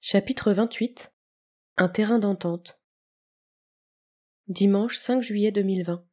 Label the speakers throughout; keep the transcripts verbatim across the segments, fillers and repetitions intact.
Speaker 1: Chapitre vingt-huit. Un terrain d'entente. Dimanche cinq juillet deux mille vingt.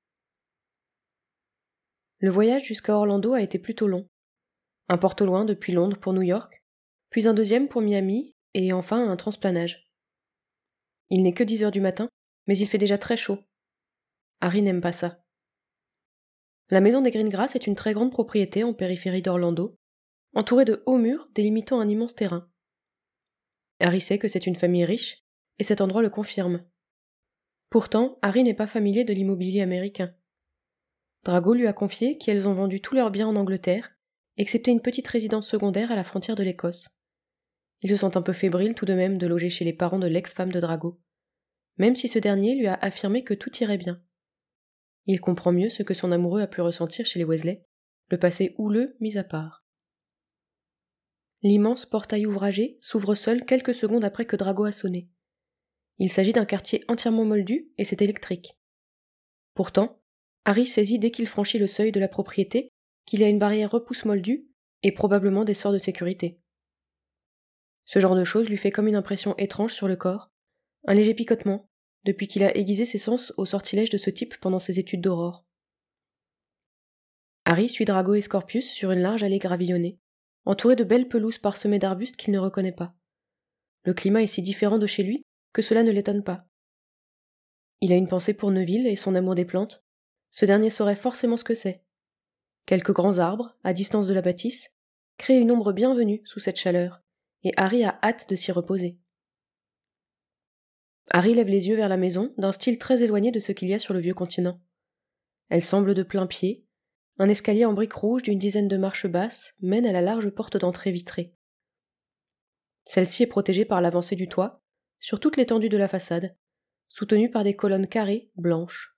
Speaker 1: Le voyage jusqu'à Orlando a été plutôt long. Un porte au loin depuis Londres pour New York, puis un deuxième pour Miami, et enfin un transplanage. Il n'est que dix heures du matin, mais il fait déjà très chaud. Harry n'aime pas ça. La maison des Greengrass est une très grande propriété en périphérie d'Orlando, entourée de hauts murs délimitant un immense terrain. Harry sait que c'est une famille riche, et cet endroit le confirme. Pourtant, Harry n'est pas familier de l'immobilier américain. Drago lui a confié qu'elles ont vendu tous leurs biens en Angleterre, excepté une petite résidence secondaire à la frontière de l'Écosse. Il se sent un peu fébrile tout de même de loger chez les parents de l'ex-femme de Drago, même si ce dernier lui a affirmé que tout irait bien. Il comprend mieux ce que son amoureux a pu ressentir chez les Weasley, le passé houleux mis à part. L'immense portail ouvragé s'ouvre seul quelques secondes après que Drago a sonné. Il s'agit d'un quartier entièrement moldu et c'est électrique. Pourtant, Harry saisit dès qu'il franchit le seuil de la propriété qu'il y a une barrière repousse moldue et probablement des sorts de sécurité. Ce genre de choses lui fait comme une impression étrange sur le corps, un léger picotement, depuis qu'il a aiguisé ses sens au sortilège de ce type pendant ses études d'aurore. Harry suit Drago et Scorpius sur une large allée gravillonnée, entourée de belles pelouses parsemées d'arbustes qu'il ne reconnaît pas. Le climat est si différent de chez lui que cela ne l'étonne pas. Il a une pensée pour Neville et son amour des plantes. Ce dernier saurait forcément ce que c'est. Quelques grands arbres, à distance de la bâtisse, créent une ombre bienvenue sous cette chaleur, et Harry a hâte de s'y reposer. Harry lève les yeux vers la maison, d'un style très éloigné de ce qu'il y a sur le vieux continent. Elle semble de plain pied. Un escalier en briques rouges d'une dizaine de marches basses mène à la large porte d'entrée vitrée. Celle-ci est protégée par l'avancée du toit, sur toute l'étendue de la façade, soutenue par des colonnes carrées blanches.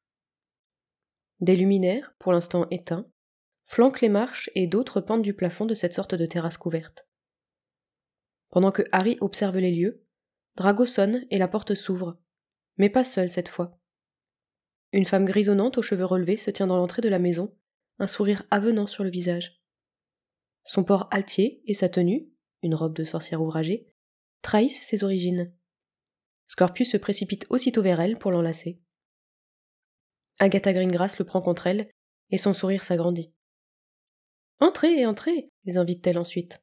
Speaker 1: Des luminaires, pour l'instant éteints, flanquent les marches et d'autres pendent du plafond de cette sorte de terrasse couverte. Pendant que Harry observe les lieux, Drago sonne et la porte s'ouvre, mais pas seule cette fois. Une femme grisonnante aux cheveux relevés se tient dans l'entrée de la maison, un sourire avenant sur le visage. Son port altier et sa tenue, une robe de sorcière ouvragée, trahissent ses origines. Scorpius se précipite aussitôt vers elle pour l'enlacer. Agatha Greengrass le prend contre elle, et son sourire s'agrandit. « Entrez, entrez !» les invite-t-elle ensuite.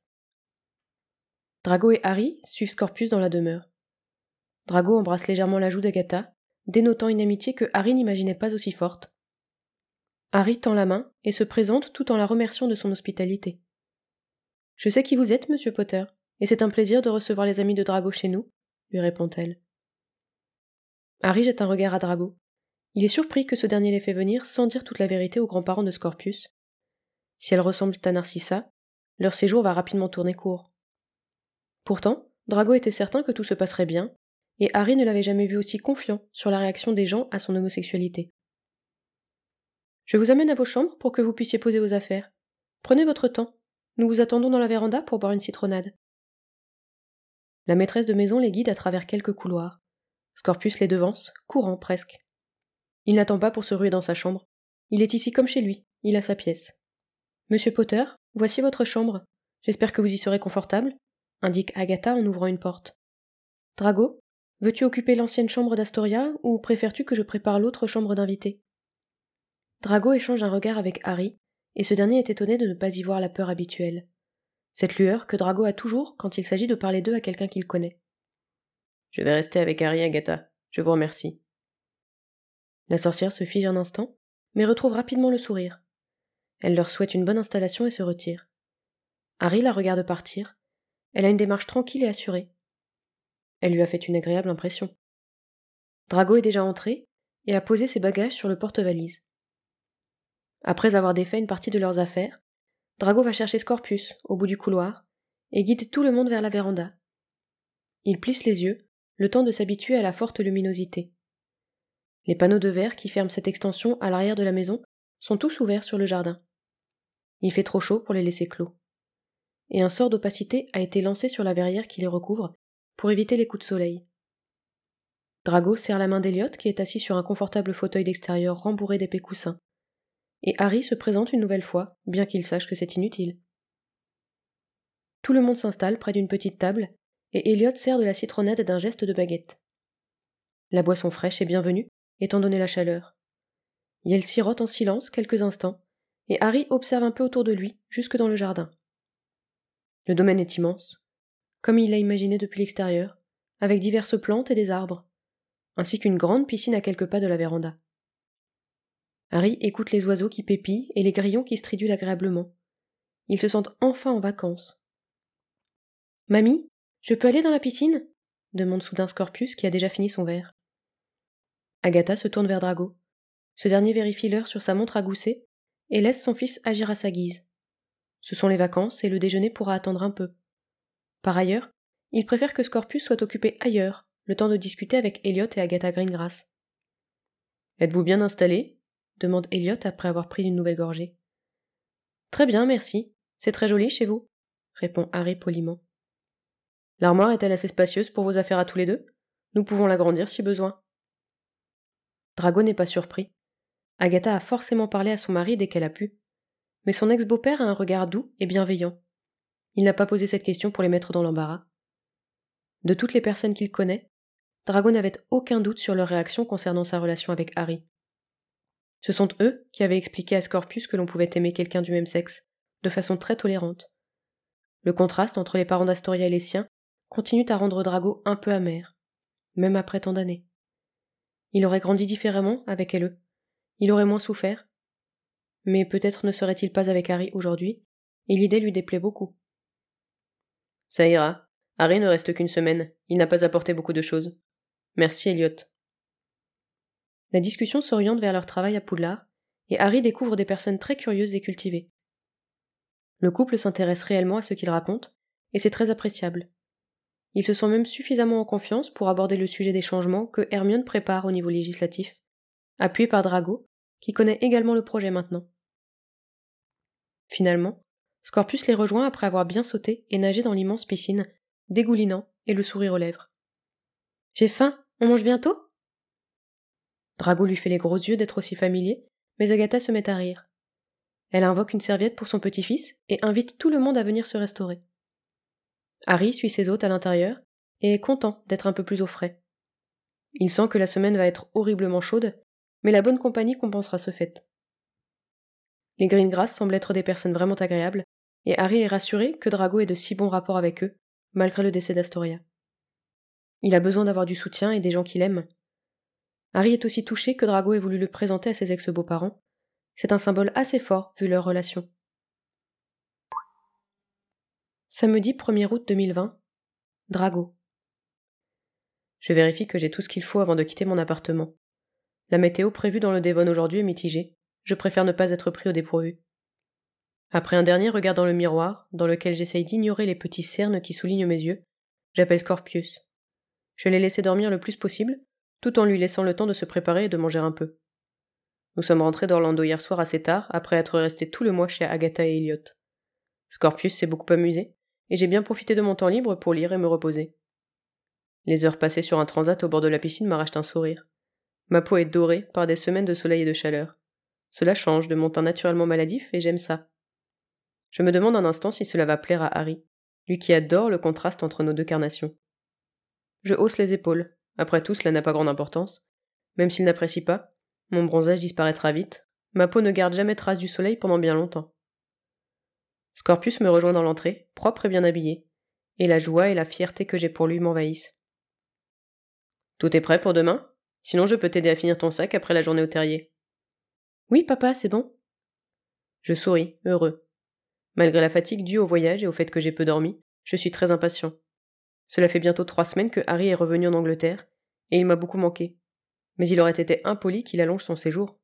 Speaker 1: Drago et Harry suivent Scorpius dans la demeure. Drago embrasse légèrement la joue d'Agatha, dénotant une amitié que Harry n'imaginait pas aussi forte. Harry tend la main et se présente tout en la remerciant de son hospitalité. « Je sais qui vous êtes, monsieur Potter, et c'est un plaisir de recevoir les amis de Drago chez nous, » lui répond-elle. Harry jette un regard à Drago. Il est surpris que ce dernier l'ait fait venir sans dire toute la vérité aux grands-parents de Scorpius. Si elles ressemblent à Narcissa, leur séjour va rapidement tourner court. Pourtant, Drago était certain que tout se passerait bien, et Harry ne l'avait jamais vu aussi confiant sur la réaction des gens à son homosexualité. « Je vous amène à vos chambres pour que vous puissiez poser vos affaires. Prenez votre temps. Nous vous attendons dans la véranda pour boire une citronnade. » La maîtresse de maison les guide à travers quelques couloirs. Scorpius les devance, courant presque. Il n'attend pas pour se ruer dans sa chambre. Il est ici comme chez lui, il a sa pièce. « Monsieur Potter, voici votre chambre. J'espère que vous y serez confortable, » indique Agatha en ouvrant une porte. « Drago, veux-tu occuper l'ancienne chambre d'Astoria ou préfères-tu que je prépare l'autre chambre d'invités ?» Drago échange un regard avec Harry, et ce dernier est étonné de ne pas y voir la peur habituelle. Cette lueur que Drago a toujours quand il s'agit de parler d'eux à quelqu'un qu'il connaît. « Je vais rester avec Harry, Agatha. Je vous remercie. » La sorcière se fige un instant, mais retrouve rapidement le sourire. Elle leur souhaite une bonne installation et se retire. Harry la regarde partir. Elle a une démarche tranquille et assurée. Elle lui a fait une agréable impression. Drago est déjà entré et a posé ses bagages sur le porte-valise. Après avoir défait une partie de leurs affaires, Drago va chercher Scorpius au bout du couloir et guide tout le monde vers la véranda. Il plisse les yeux, le temps de s'habituer à la forte luminosité. Les panneaux de verre qui ferment cette extension à l'arrière de la maison sont tous ouverts sur le jardin. Il fait trop chaud pour les laisser clos. Et un sort d'opacité a été lancé sur la verrière qui les recouvre pour éviter les coups de soleil. Drago serre la main d'Eliott qui est assis sur un confortable fauteuil d'extérieur rembourré d'épais coussins. Et Harry se présente une nouvelle fois, bien qu'il sache que c'est inutile. Tout le monde s'installe près d'une petite table, et Elliot sert de la citronnade d'un geste de baguette. La boisson fraîche est bienvenue, étant donné la chaleur. Yel sirote en silence quelques instants, et Harry observe un peu autour de lui, jusque dans le jardin. Le domaine est immense, comme il l'a imaginé depuis l'extérieur, avec diverses plantes et des arbres, ainsi qu'une grande piscine à quelques pas de la véranda. Harry écoute les oiseaux qui pépillent et les grillons qui stridulent agréablement. Ils se sentent enfin en vacances. « Mamie, je peux aller dans la piscine ?» demande soudain Scorpius qui a déjà fini son verre. Agatha se tourne vers Drago. Ce dernier vérifie l'heure sur sa montre à gousset et laisse son fils agir à sa guise. Ce sont les vacances et le déjeuner pourra attendre un peu. Par ailleurs, il préfère que Scorpius soit occupé ailleurs, le temps de discuter avec Elliot et Agatha Greengrass. « Êtes-vous bien installés ?» demande Elliot après avoir pris une nouvelle gorgée. « Très bien, merci. C'est très joli chez vous ?» répond Harry poliment. « L'armoire est-elle assez spacieuse pour vos affaires à tous les deux ? Nous pouvons l'agrandir si besoin. » Drago n'est pas surpris. Agatha a forcément parlé à son mari dès qu'elle a pu. Mais son ex-beau-père a un regard doux et bienveillant. Il n'a pas posé cette question pour les mettre dans l'embarras. De toutes les personnes qu'il connaît, Drago n'avait aucun doute sur leur réaction concernant sa relation avec Harry. Ce sont eux qui avaient expliqué à Scorpius que l'on pouvait aimer quelqu'un du même sexe, de façon très tolérante. Le contraste entre les parents d'Astoria et les siens continue à rendre Drago un peu amer, même après tant d'années. Il aurait grandi différemment avec elle. Il aurait moins souffert. Mais peut-être ne serait-il pas avec Harry aujourd'hui, et l'idée lui déplaît beaucoup. Ça ira. Harry ne reste qu'une semaine. Il n'a pas apporté beaucoup de choses. Merci, Elliot. La discussion s'oriente vers leur travail à Poudlard, et Harry découvre des personnes très curieuses et cultivées. Le couple s'intéresse réellement à ce qu'ils racontent, et c'est très appréciable. Ils se sont même suffisamment en confiance pour aborder le sujet des changements que Hermione prépare au niveau législatif, appuyé par Drago, qui connaît également le projet maintenant. Finalement, Scorpius les rejoint après avoir bien sauté et nagé dans l'immense piscine, dégoulinant et le sourire aux lèvres. « J'ai faim, on mange bientôt ?» Drago lui fait les gros yeux d'être aussi familier, mais Agatha se met à rire. Elle invoque une serviette pour son petit-fils et invite tout le monde à venir se restaurer. Harry suit ses hôtes à l'intérieur et est content d'être un peu plus au frais. Il sent que la semaine va être horriblement chaude, mais la bonne compagnie compensera ce fait. Les Greengrass semblent être des personnes vraiment agréables, et Harry est rassuré que Drago ait de si bons rapports avec eux, malgré le décès d'Astoria. Il a besoin d'avoir du soutien et des gens qui l'aiment. Harry est aussi touché que Drago ait voulu le présenter à ses ex-beaux-parents. C'est un symbole assez fort vu leur relation. Samedi premier août deux mille vingt. Drago. Je vérifie que j'ai tout ce qu'il faut avant de quitter mon appartement. La météo prévue dans le Devon aujourd'hui est mitigée. Je préfère ne pas être pris au dépourvu. Après un dernier regard dans le miroir, dans lequel j'essaye d'ignorer les petits cernes qui soulignent mes yeux, j'appelle Scorpius. Je l'ai laissé dormir le plus possible, tout en lui laissant le temps de se préparer et de manger un peu. Nous sommes rentrés d'Orlando hier soir assez tard, après être restés tout le mois chez Agatha et Elliot. Scorpius s'est beaucoup amusé, et j'ai bien profité de mon temps libre pour lire et me reposer. Les heures passées sur un transat au bord de la piscine m'arrachent un sourire. Ma peau est dorée par des semaines de soleil et de chaleur. Cela change de mon teint naturellement maladif et j'aime ça. Je me demande un instant si cela va plaire à Harry, lui qui adore le contraste entre nos deux carnations. Je hausse les épaules. Après tout, cela n'a pas grande importance. Même s'il n'apprécie pas, mon bronzage disparaîtra vite. Ma peau ne garde jamais trace du soleil pendant bien longtemps. Scorpius me rejoint dans l'entrée, propre et bien habillé, et la joie et la fierté que j'ai pour lui m'envahissent. Tout est prêt pour demain ? Sinon je peux t'aider à finir ton sac après la journée au terrier. Oui, papa, c'est bon. Je souris, heureux. Malgré la fatigue due au voyage et au fait que j'ai peu dormi, je suis très impatient. Cela fait bientôt trois semaines que Harry est revenu en Angleterre, et il m'a beaucoup manqué. Mais il aurait été impoli qu'il allonge son séjour.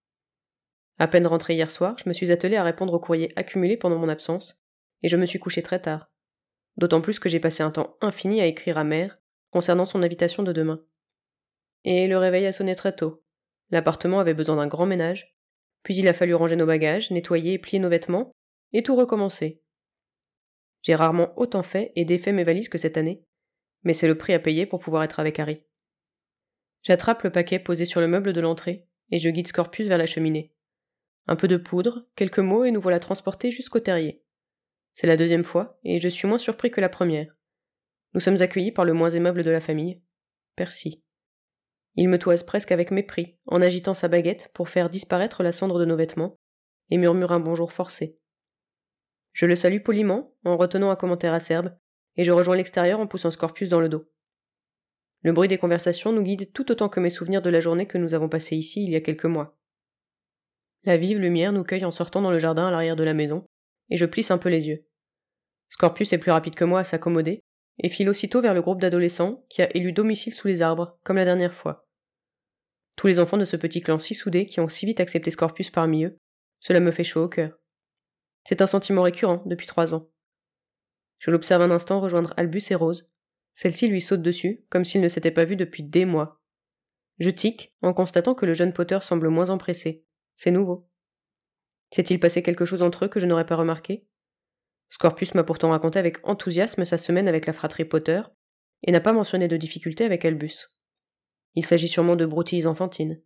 Speaker 1: À peine rentré hier soir, je me suis attelé à répondre aux courriers accumulés pendant mon absence, et je me suis couché très tard. D'autant plus que j'ai passé un temps infini à écrire à mère concernant son invitation de demain. Et le réveil a sonné très tôt. L'appartement avait besoin d'un grand ménage, puis il a fallu ranger nos bagages, nettoyer et plier nos vêtements, et tout recommencer. J'ai rarement autant fait et défait mes valises que cette année, mais c'est le prix à payer pour pouvoir être avec Harry. J'attrape le paquet posé sur le meuble de l'entrée, et je guide Scorpius vers la cheminée. Un peu de poudre, quelques mots, et nous voilà transportés jusqu'au terrier. C'est la deuxième fois, et je suis moins surpris que la première. Nous sommes accueillis par le moins aimable de la famille, Percy. Il me toise presque avec mépris, en agitant sa baguette pour faire disparaître la cendre de nos vêtements, et murmure un bonjour forcé. Je le salue poliment, en retenant un commentaire acerbe, et je rejoins l'extérieur en poussant Scorpius dans le dos. Le bruit des conversations nous guide tout autant que mes souvenirs de la journée que nous avons passée ici il y a quelques mois. La vive lumière nous cueille en sortant dans le jardin à l'arrière de la maison, et je plisse un peu les yeux. Scorpius est plus rapide que moi à s'accommoder, et file aussitôt vers le groupe d'adolescents qui a élu domicile sous les arbres, comme la dernière fois. Tous les enfants de ce petit clan si soudé qui ont si vite accepté Scorpius parmi eux, cela me fait chaud au cœur. C'est un sentiment récurrent depuis trois ans. Je l'observe un instant rejoindre Albus et Rose. Celle-ci lui saute dessus, comme s'ils ne s'étaient pas vus depuis des mois. Je tique, en constatant que le jeune Potter semble moins empressé. C'est nouveau. S'est-il passé quelque chose entre eux que je n'aurais pas remarqué? Scorpius m'a pourtant raconté avec enthousiasme sa semaine avec la fratrie Potter, et n'a pas mentionné de difficulté avec Albus. Il s'agit sûrement de broutilles enfantines.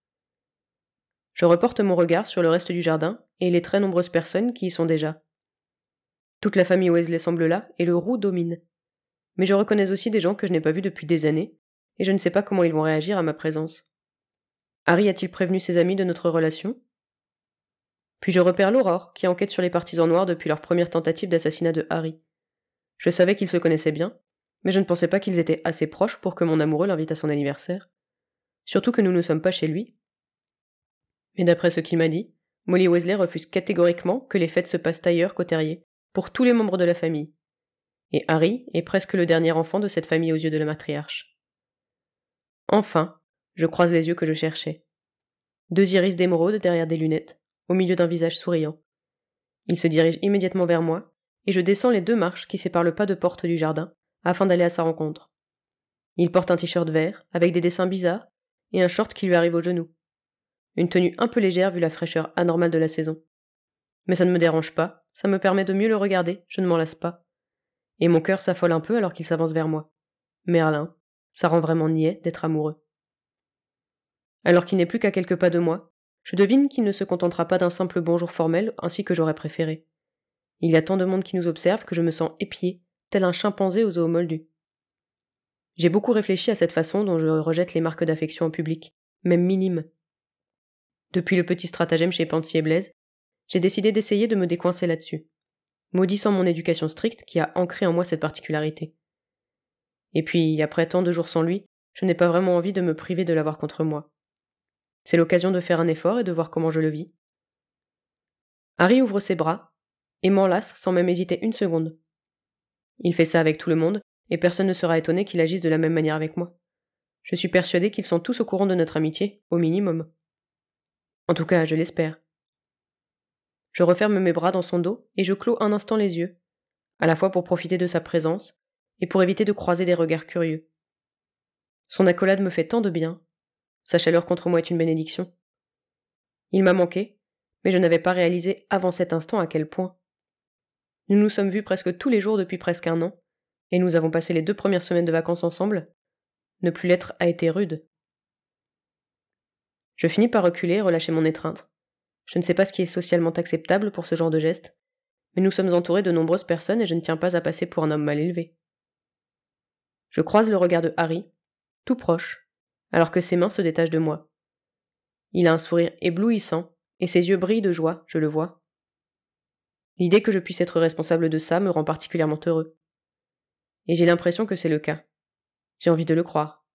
Speaker 1: Je reporte mon regard sur le reste du jardin et les très nombreuses personnes qui y sont déjà. Toute la famille Weasley semble là, et le roux domine. Mais je reconnais aussi des gens que je n'ai pas vus depuis des années, et je ne sais pas comment ils vont réagir à ma présence. Harry a-t-il prévenu ses amis de notre relation? Puis je repère l'Aurore, qui enquête sur les partisans noirs depuis leur première tentative d'assassinat de Harry. Je savais qu'ils se connaissaient bien, mais je ne pensais pas qu'ils étaient assez proches pour que mon amoureux l'invite à son anniversaire. Surtout que nous ne sommes pas chez lui. Mais d'après ce qu'il m'a dit, Molly Weasley refuse catégoriquement que les fêtes se passent ailleurs qu'au terrier, pour tous les membres de la famille. Et Harry est presque le dernier enfant de cette famille aux yeux de la matriarche. Enfin, je croise les yeux que je cherchais. Deux iris d'émeraude derrière des lunettes, au milieu d'un visage souriant. Il se dirige immédiatement vers moi, et je descends les deux marches qui séparent le pas de porte du jardin, afin d'aller à sa rencontre. Il porte un t-shirt vert, avec des dessins bizarres, et un short qui lui arrive aux genoux. Une tenue un peu légère vu la fraîcheur anormale de la saison. Mais ça ne me dérange pas, ça me permet de mieux le regarder, je ne m'en lasse pas. Et mon cœur s'affole un peu alors qu'il s'avance vers moi. Merlin, ça rend vraiment niais d'être amoureux. Alors qu'il n'est plus qu'à quelques pas de moi, je devine qu'il ne se contentera pas d'un simple bonjour formel ainsi que j'aurais préféré. Il y a tant de monde qui nous observe que je me sens épié, tel un chimpanzé aux zoos moldus. J'ai beaucoup réfléchi à cette façon dont je rejette les marques d'affection au public, même minimes. Depuis le petit stratagème chez Pansy et Blaise, j'ai décidé d'essayer de me décoincer là-dessus, maudissant mon éducation stricte qui a ancré en moi cette particularité. Et puis, après tant de jours sans lui, je n'ai pas vraiment envie de me priver de l'avoir contre moi. C'est l'occasion de faire un effort et de voir comment je le vis. Harry ouvre ses bras et m'enlace sans même hésiter une seconde. Il fait ça avec tout le monde, et personne ne sera étonné qu'il agisse de la même manière avec moi. Je suis persuadée qu'ils sont tous au courant de notre amitié, au minimum. En tout cas, je l'espère. Je referme mes bras dans son dos et je clos un instant les yeux, à la fois pour profiter de sa présence et pour éviter de croiser des regards curieux. Son accolade me fait tant de bien. Sa chaleur contre moi est une bénédiction. Il m'a manqué, mais je n'avais pas réalisé avant cet instant à quel point. Nous nous sommes vus presque tous les jours depuis presque un an, et nous avons passé les deux premières semaines de vacances ensemble. Ne plus l'être a été rude. Je finis par reculer et relâcher mon étreinte. Je ne sais pas ce qui est socialement acceptable pour ce genre de geste, mais nous sommes entourés de nombreuses personnes et je ne tiens pas à passer pour un homme mal élevé. Je croise le regard de Harry, tout proche, alors que ses mains se détachent de moi. Il a un sourire éblouissant, et ses yeux brillent de joie, je le vois. L'idée que je puisse être responsable de ça me rend particulièrement heureux. Et j'ai l'impression que c'est le cas. J'ai envie de le croire.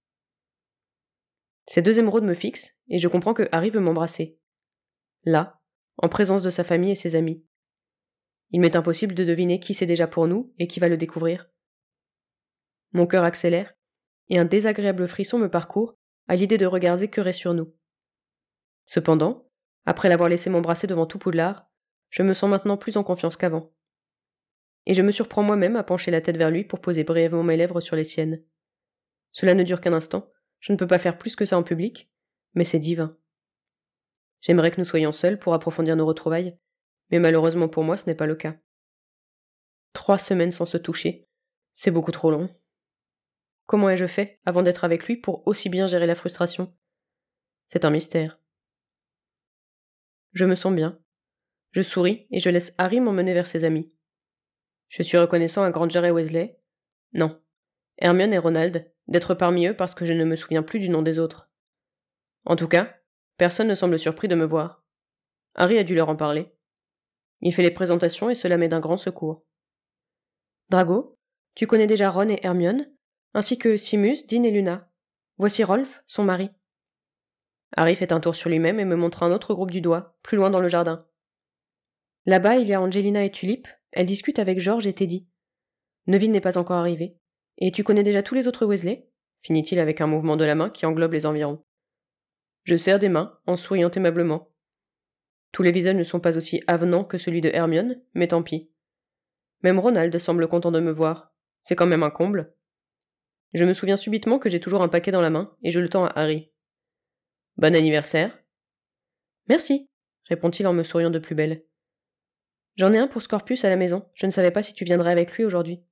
Speaker 1: Ces deux émeraudes me fixent, et je comprends que Harry veut m'embrasser. Là, en présence de sa famille et ses amis. Il m'est impossible de deviner qui c'est déjà pour nous et qui va le découvrir. Mon cœur accélère, et un désagréable frisson me parcourt à l'idée de regards écœurés sur nous. Cependant, après l'avoir laissé m'embrasser devant tout Poudlard, je me sens maintenant plus en confiance qu'avant. Et je me surprends moi-même à pencher la tête vers lui pour poser brièvement mes lèvres sur les siennes. Cela ne dure qu'un instant, je ne peux pas faire plus que ça en public, mais c'est divin. J'aimerais que nous soyons seuls pour approfondir nos retrouvailles, mais malheureusement pour moi ce n'est pas le cas. Trois semaines sans se toucher, c'est beaucoup trop long. Comment ai-je fait, avant d'être avec lui, pour aussi bien gérer la frustration? C'est un mystère. Je me sens bien. Je souris et je laisse Harry m'emmener vers ses amis. Je suis reconnaissant à Granger et Weasley, Non. Hermione et Ronald, d'être parmi eux parce que je ne me souviens plus du nom des autres. En tout cas, personne ne semble surpris de me voir. Harry a dû leur en parler. Il fait les présentations et cela m'est d'un grand secours. Drago, tu connais déjà Ron et Hermione, ainsi que Simus, Dean et Luna. Voici Rolf, son mari. Harry fait un tour sur lui-même et me montre un autre groupe du doigt, plus loin dans le jardin. Là-bas, il y a Angelina et Tulip, elles discutent avec George et Teddy. Neville n'est pas encore arrivé. Et tu connais déjà tous les autres Weasley ? Finit-il avec un mouvement de la main qui englobe les environs. Je serre des mains, en souriant aimablement. Tous les visages ne sont pas aussi avenants que celui de Hermione, mais tant pis. Même Ronald semble content de me voir. C'est quand même un comble. Je me souviens subitement que j'ai toujours un paquet dans la main, et je le tends à Harry. Bon anniversaire. Merci, répond-il en me souriant de plus belle. J'en ai un pour Scorpius à la maison, je ne savais pas si tu viendrais avec lui aujourd'hui.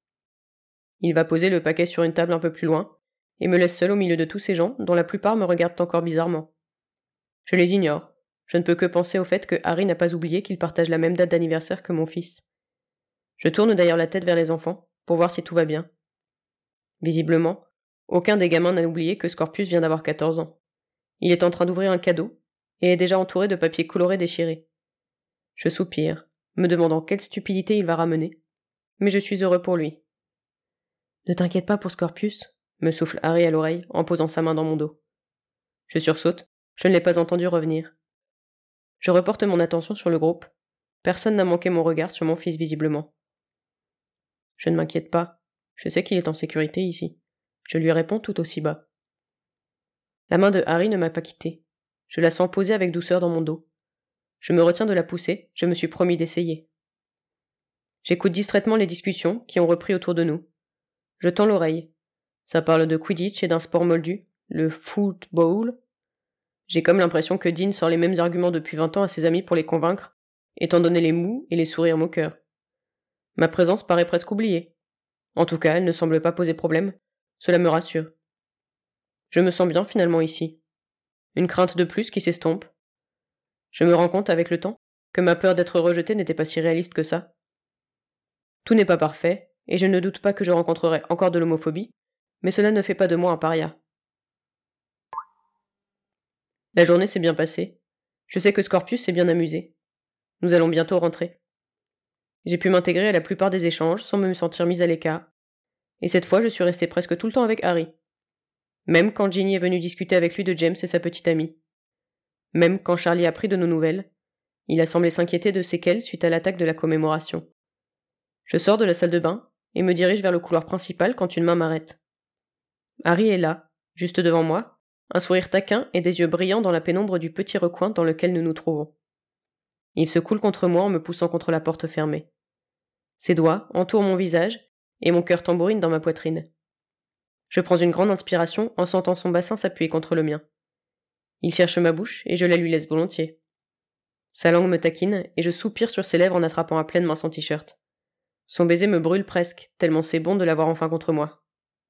Speaker 1: Il va poser le paquet sur une table un peu plus loin, et me laisse seul au milieu de tous ces gens, dont la plupart me regardent encore bizarrement. Je les ignore. Je ne peux que penser au fait que Harry n'a pas oublié qu'il partage la même date d'anniversaire que mon fils. Je tourne d'ailleurs la tête vers les enfants, pour voir si tout va bien. Visiblement, aucun des gamins n'a oublié que Scorpius vient d'avoir quatorze ans. Il est en train d'ouvrir un cadeau, et est déjà entouré de papiers colorés déchirés. Je soupire, me demandant quelle stupidité il va ramener, mais je suis heureux pour lui. Ne t'inquiète pas pour Scorpius, me souffle Harry à l'oreille en posant sa main dans mon dos. Je sursaute, je ne l'ai pas entendu revenir. Je reporte mon attention sur le groupe. Personne n'a manqué mon regard sur mon fils visiblement. Je ne m'inquiète pas, je sais qu'il est en sécurité ici. Je lui réponds tout aussi bas. La main de Harry ne m'a pas quitté. Je la sens poser avec douceur dans mon dos. Je me retiens de la pousser, je me suis promis d'essayer. J'écoute distraitement les discussions qui ont repris autour de nous. Je tends l'oreille. Ça parle de Quidditch et d'un sport moldu, le football. J'ai comme l'impression que Dean sort les mêmes arguments depuis vingt ans à ses amis pour les convaincre, étant donné les mous et les sourires moqueurs. Ma présence paraît presque oubliée. En tout cas, elle ne semble pas poser problème. Cela me rassure. Je me sens bien finalement ici. Une crainte de plus qui s'estompe. Je me rends compte avec le temps que ma peur d'être rejetée n'était pas si réaliste que ça. Tout n'est pas parfait, et je ne doute pas que je rencontrerai encore de l'homophobie, mais cela ne fait pas de moi un paria. La journée s'est bien passée. Je sais que Scorpius s'est bien amusé. Nous allons bientôt rentrer. J'ai pu m'intégrer à la plupart des échanges sans me sentir mise à l'écart, et cette fois je suis restée presque tout le temps avec Harry. Même quand Ginny est venue discuter avec lui de James et sa petite amie. Même quand Charlie a pris de nos nouvelles, il a semblé s'inquiéter de séquelles suite à l'attaque de la commémoration. Je sors de la salle de bain et me dirige vers le couloir principal quand une main m'arrête. Harry est là, juste devant moi, un sourire taquin et des yeux brillants dans la pénombre du petit recoin dans lequel nous nous trouvons. Il se coule contre moi en me poussant contre la porte fermée. Ses doigts entourent mon visage et mon cœur tambourine dans ma poitrine. Je prends une grande inspiration en sentant son bassin s'appuyer contre le mien. Il cherche ma bouche et je la lui laisse volontiers. Sa langue me taquine et je soupire sur ses lèvres en attrapant à pleine main son t-shirt. Son baiser me brûle presque, tellement c'est bon de l'avoir enfin contre moi.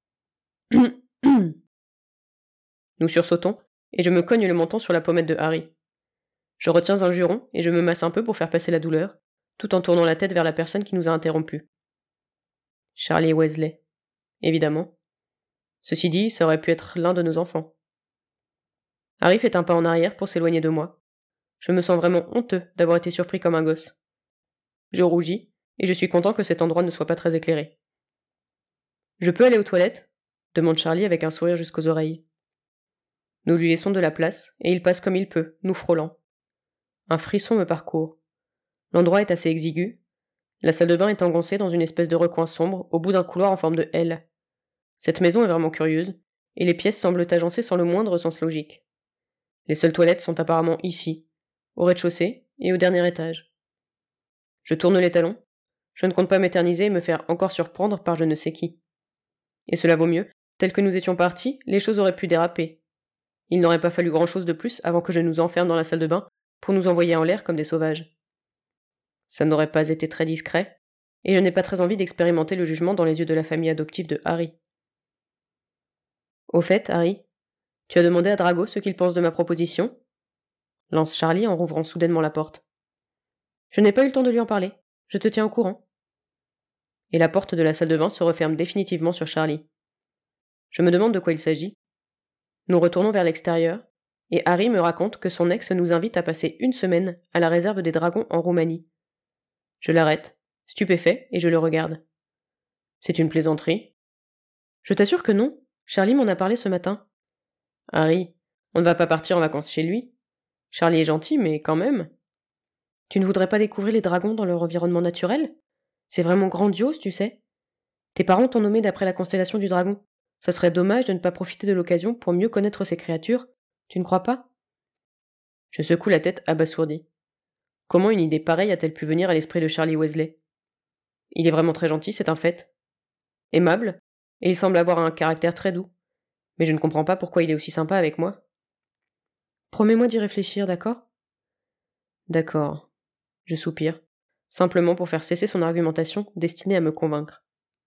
Speaker 1: Nous sursautons et je me cogne le menton sur la pommette de Harry. Je retiens un juron et je me masse un peu pour faire passer la douleur, tout en tournant la tête vers la personne qui nous a interrompus. Charlie Weasley. Évidemment. Ceci dit, ça aurait pu être l'un de nos enfants. Harry fait un pas en arrière pour s'éloigner de moi. Je me sens vraiment honteux d'avoir été surpris comme un gosse. Je rougis, et je suis content que cet endroit ne soit pas très éclairé. « Je peux aller aux toilettes ?» demande Charlie avec un sourire jusqu'aux oreilles. Nous lui laissons de la place, et il passe comme il peut, nous frôlant. Un frisson me parcourt. L'endroit est assez exigu. La salle de bain est engoncée dans une espèce de recoin sombre, au bout d'un couloir en forme de L. Cette maison est vraiment curieuse, et les pièces semblent agencées sans le moindre sens logique. Les seules toilettes sont apparemment ici, au rez-de-chaussée et au dernier étage. Je tourne les talons. Je ne compte pas m'éterniser et me faire encore surprendre par je ne sais qui. Et cela vaut mieux, tel que nous étions partis, les choses auraient pu déraper. Il n'aurait pas fallu grand-chose de plus avant que je nous enferme dans la salle de bain pour nous envoyer en l'air comme des sauvages. Ça n'aurait pas été très discret, et je n'ai pas très envie d'expérimenter le jugement dans les yeux de la famille adoptive de Harry. Au fait, Harry, tu as demandé à Drago ce qu'il pense de ma proposition ? Lance Charlie en rouvrant soudainement la porte. Je n'ai pas eu le temps de lui en parler. Je te tiens au courant. et la porte de la salle de bain se referme définitivement sur Charlie. Je me demande de quoi il s'agit. Nous retournons vers l'extérieur, et Harry me raconte que son ex nous invite à passer une semaine à la réserve des dragons en Roumanie. Je l'arrête, stupéfait, et je le regarde. C'est une plaisanterie. Je t'assure que non. Charlie m'en a parlé ce matin. Harry, on ne va pas partir en vacances chez lui. Charlie est gentil, mais quand même. Tu ne voudrais pas découvrir les dragons dans leur environnement naturel? C'est vraiment grandiose, tu sais. Tes parents t'ont nommé d'après la constellation du dragon. Ce serait dommage de ne pas profiter de l'occasion pour mieux connaître ces créatures. Tu ne crois pas? Je secoue la tête abasourdi. Comment une idée pareille a-t-elle pu venir à l'esprit de Charlie Weasley? Il est vraiment très gentil, c'est un fait. Aimable, et il semble avoir un caractère très doux. Mais je ne comprends pas pourquoi il est aussi sympa avec moi. Promets-moi d'y réfléchir, d'accord? D'accord. Je soupire, simplement pour faire cesser son argumentation destinée à me convaincre.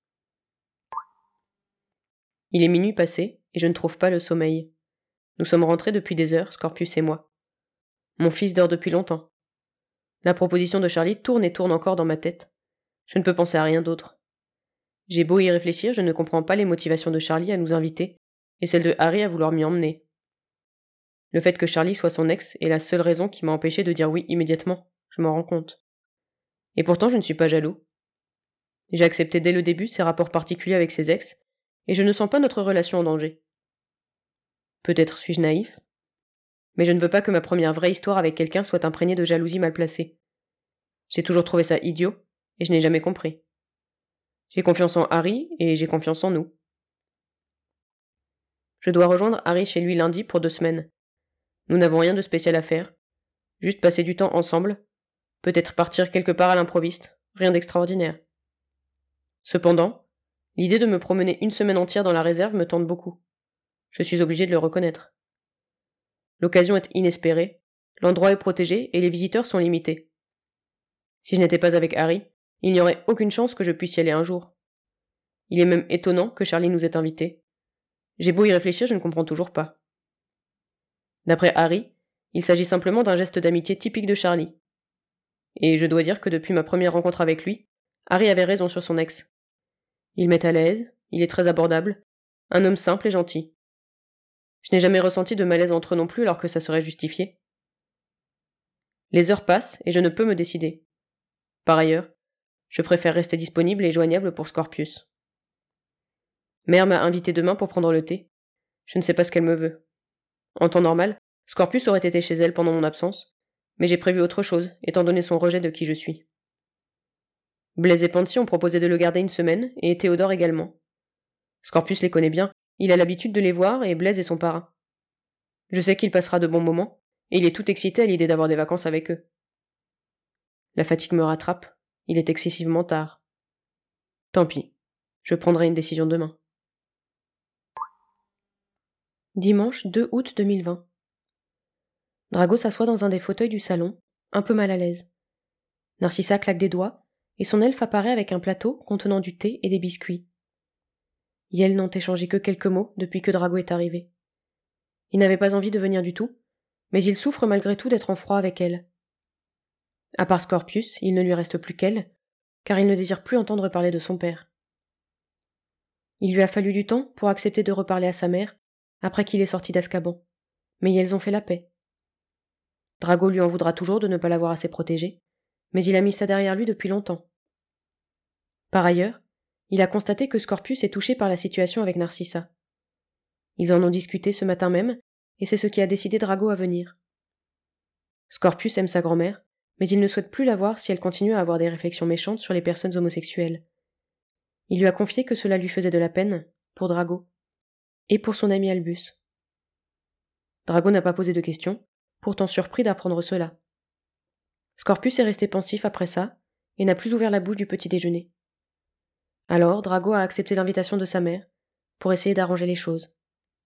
Speaker 1: Il est minuit passé, et je ne trouve pas le sommeil. Nous sommes rentrés depuis des heures, Scorpius et moi. Mon fils dort depuis longtemps. La proposition de Charlie tourne et tourne encore dans ma tête. Je ne peux penser à rien d'autre. J'ai beau y réfléchir, je ne comprends pas les motivations de Charlie à nous inviter, et celle de Harry à vouloir m'y emmener. Le fait que Charlie soit son ex est la seule raison qui m'a empêché de dire oui immédiatement, je m'en rends compte. Et pourtant je ne suis pas jaloux. J'ai accepté dès le début ses rapports particuliers avec ses ex, et je ne sens pas notre relation en danger. Peut-être suis-je naïf, mais je ne veux pas que ma première vraie histoire avec quelqu'un soit imprégnée de jalousie mal placée. J'ai toujours trouvé ça idiot, et je n'ai jamais compris. J'ai confiance en Harry, et j'ai confiance en nous. Je dois rejoindre Harry chez lui lundi pour deux semaines. Nous n'avons rien de spécial à faire, juste passer du temps ensemble, peut-être partir quelque part à l'improviste, rien d'extraordinaire. Cependant, l'idée de me promener une semaine entière dans la réserve me tente beaucoup. Je suis obligé de le reconnaître. L'occasion est inespérée, l'endroit est protégé et les visiteurs sont limités. Si je n'étais pas avec Harry, il n'y aurait aucune chance que je puisse y aller un jour. Il est même étonnant que Charlie nous ait invités. J'ai beau y réfléchir, je ne comprends toujours pas. D'après Harry, il s'agit simplement d'un geste d'amitié typique de Charlie. Et je dois dire que depuis ma première rencontre avec lui, Harry avait raison sur son ex. Il m'est à l'aise, il est très abordable, un homme simple et gentil. Je n'ai jamais ressenti de malaise entre eux non plus alors que ça serait justifié. Les heures passent et je ne peux me décider. Par ailleurs, je préfère rester disponible et joignable pour Scorpius. Mère m'a invité demain pour prendre le thé. Je ne sais pas ce qu'elle me veut. En temps normal, Scorpius aurait été chez elle pendant mon absence, mais j'ai prévu autre chose, étant donné son rejet de qui je suis. Blaise et Pansy ont proposé de le garder une semaine, et Théodore également. Scorpius les connaît bien, il a l'habitude de les voir, et Blaise est son parrain. Je sais qu'il passera de bons moments, et il est tout excité à l'idée d'avoir des vacances avec eux. La fatigue me rattrape, il est excessivement tard. Tant pis, je prendrai une décision demain. Dimanche deux août deux mille vingt. Drago s'assoit dans un des fauteuils du salon, un peu mal à l'aise. Narcissa claque des doigts, et son elfe apparaît avec un plateau contenant du thé et des biscuits. Yel n'ont échangé que quelques mots depuis que Drago est arrivé. Il n'avait pas envie de venir du tout, mais il souffre malgré tout d'être en froid avec elle. À part Scorpius, il ne lui reste plus qu'elle, car il ne désire plus entendre parler de son père. Il lui a fallu du temps pour accepter de reparler à sa mère, après qu'il est sorti d'Azkaban, mais elles ont fait la paix. Drago lui en voudra toujours de ne pas l'avoir assez protégée, mais il a mis ça derrière lui depuis longtemps. Par ailleurs, il a constaté que Scorpius est touché par la situation avec Narcissa. Ils en ont discuté ce matin même, et c'est ce qui a décidé Drago à venir. Scorpius aime sa grand-mère, mais il ne souhaite plus la voir si elle continue à avoir des réflexions méchantes sur les personnes homosexuelles. Il lui a confié que cela lui faisait de la peine, pour Drago, et pour son ami Albus. Drago n'a pas posé de questions, pourtant surpris d'apprendre cela. Scorpius est resté pensif après ça, et n'a plus ouvert la bouche du petit déjeuner. Alors Drago a accepté l'invitation de sa mère, pour essayer d'arranger les choses.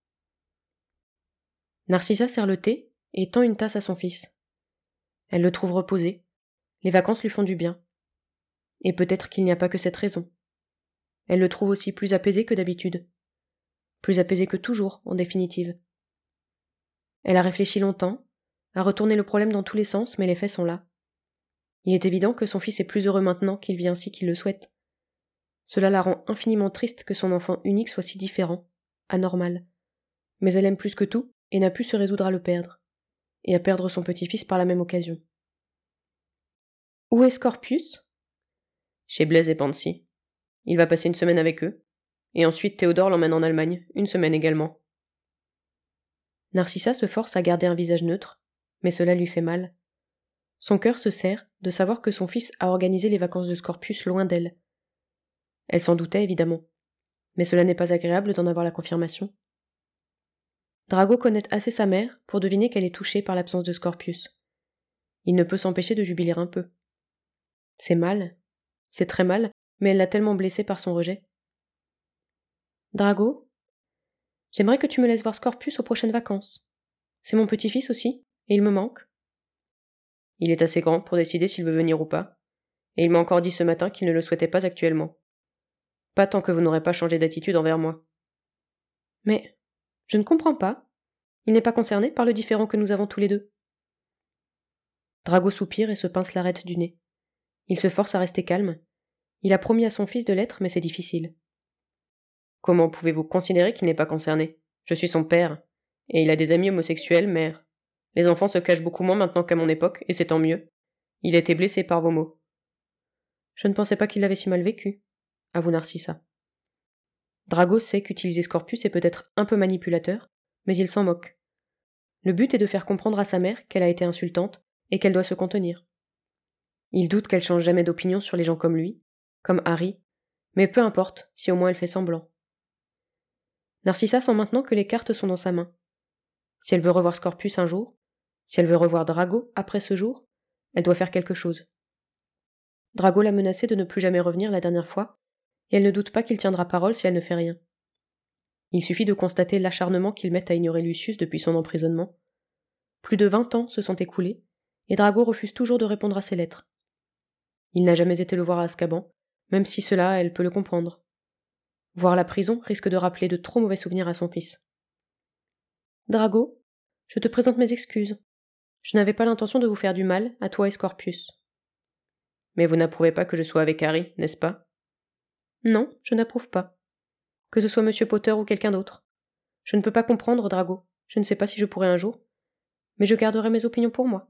Speaker 1: Narcissa sert le thé et tend une tasse à son fils. Elle le trouve reposé, les vacances lui font du bien. Et peut-être qu'il n'y a pas que cette raison. Elle le trouve aussi plus apaisé que d'habitude. Plus apaisé que toujours, en définitive. Elle a réfléchi longtemps, a retourné le problème dans tous les sens, mais les faits sont là. Il est évident que son fils est plus heureux maintenant qu'il vit ainsi qu'il le souhaite. Cela la rend infiniment triste que son enfant unique soit si différent, anormal. Mais elle aime plus que tout et n'a pu se résoudre à le perdre, et à perdre son petit-fils par la même occasion. Où est Scorpius ? Chez Blaise et Pansy. Il va passer une semaine avec eux, et ensuite Théodore l'emmène en Allemagne, une semaine également. Narcissa se force à garder un visage neutre, mais cela lui fait mal. Son cœur se serre de savoir que son fils a organisé les vacances de Scorpius loin d'elle. Elle s'en doutait évidemment, mais cela n'est pas agréable d'en avoir la confirmation. Drago connaît assez sa mère pour deviner qu'elle est touchée par l'absence de Scorpius. Il ne peut s'empêcher de jubiler un peu. C'est mal, c'est très mal, mais elle l'a tellement blessé par son rejet. Drago, j'aimerais que tu me laisses voir Scorpius aux prochaines vacances. C'est mon petit-fils aussi, et il me manque. Il est assez grand pour décider s'il veut venir ou pas, et il m'a encore dit ce matin qu'il ne le souhaitait pas actuellement. Pas tant que vous n'aurez pas changé d'attitude envers moi. Mais, je ne comprends pas. Il n'est pas concerné par le différend que nous avons tous les deux. Drago soupire et se pince l'arête du nez. Il se force à rester calme. Il a promis à son fils de l'être, mais c'est difficile. Comment pouvez-vous considérer qu'il n'est pas concerné ? Je suis son père, et il a des amis homosexuels, mère. Les enfants se cachent beaucoup moins maintenant qu'à mon époque, et c'est tant mieux. Il a été blessé par vos mots. Je ne pensais pas qu'il l'avait si mal vécu, avoue Narcissa. Drago sait qu'utiliser Scorpius est peut-être un peu manipulateur, mais il s'en moque. Le but est de faire comprendre à sa mère qu'elle a été insultante et qu'elle doit se contenir. Il doute qu'elle change jamais d'opinion sur les gens comme lui, comme Harry, mais peu importe si au moins elle fait semblant. Narcissa sent maintenant que les cartes sont dans sa main. Si elle veut revoir Scorpius un jour, si elle veut revoir Drago après ce jour, elle doit faire quelque chose. Drago l'a menacée de ne plus jamais revenir la dernière fois, et elle ne doute pas qu'il tiendra parole si elle ne fait rien. Il suffit de constater l'acharnement qu'il met à ignorer Lucius depuis son emprisonnement. Plus de vingt ans se sont écoulés, et Drago refuse toujours de répondre à ses lettres. Il n'a jamais été le voir à Azkaban, même si cela, elle peut le comprendre. Voir la prison risque de rappeler de trop mauvais souvenirs à son fils. Drago, je te présente mes excuses. Je n'avais pas l'intention de vous faire du mal, à toi et Scorpius. Mais vous n'approuvez pas que je sois avec Harry, n'est-ce pas ? Non, je n'approuve pas. Que ce soit Monsieur Potter ou quelqu'un d'autre. Je ne peux pas comprendre, Drago. Je ne sais pas si je pourrai un jour. Mais je garderai mes opinions pour moi.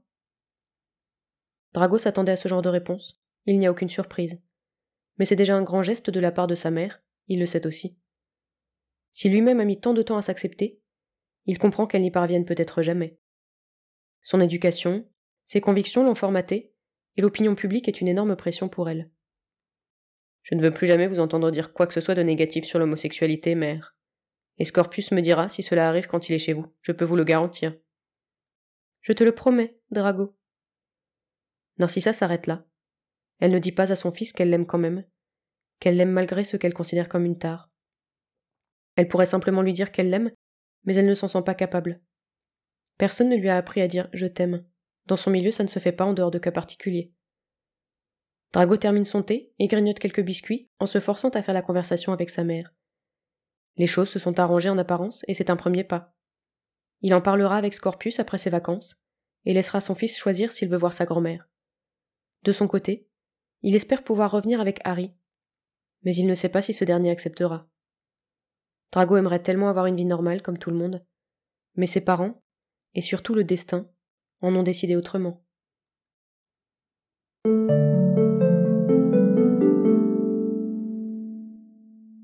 Speaker 1: Drago s'attendait à ce genre de réponse. Il n'y a aucune surprise. Mais c'est déjà un grand geste de la part de sa mère, il le sait aussi. Si lui-même a mis tant de temps à s'accepter, il comprend qu'elle n'y parvienne peut-être jamais. Son éducation, ses convictions l'ont formaté, et l'opinion publique est une énorme pression pour elle. Je ne veux plus jamais vous entendre dire quoi que ce soit de négatif sur l'homosexualité, mère. Et Scorpius me dira si cela arrive quand il est chez vous, je peux vous le garantir. Je te le promets, Drago. Narcissa s'arrête là. Elle ne dit pas à son fils qu'elle l'aime quand même, qu'elle l'aime malgré ce qu'elle considère comme une tare. Elle pourrait simplement lui dire qu'elle l'aime, mais elle ne s'en sent pas capable. Personne ne lui a appris à dire « je t'aime ». Dans son milieu, ça ne se fait pas en dehors de cas particuliers. Drago termine son thé et grignote quelques biscuits en se forçant à faire la conversation avec sa mère. Les choses se sont arrangées en apparence et c'est un premier pas. Il en parlera avec Scorpius après ses vacances et laissera son fils choisir s'il veut voir sa grand-mère. De son côté, il espère pouvoir revenir avec Harry, mais il ne sait pas si ce dernier acceptera. Drago aimerait tellement avoir une vie normale comme tout le monde, mais ses parents, et surtout le destin, en ont décidé autrement.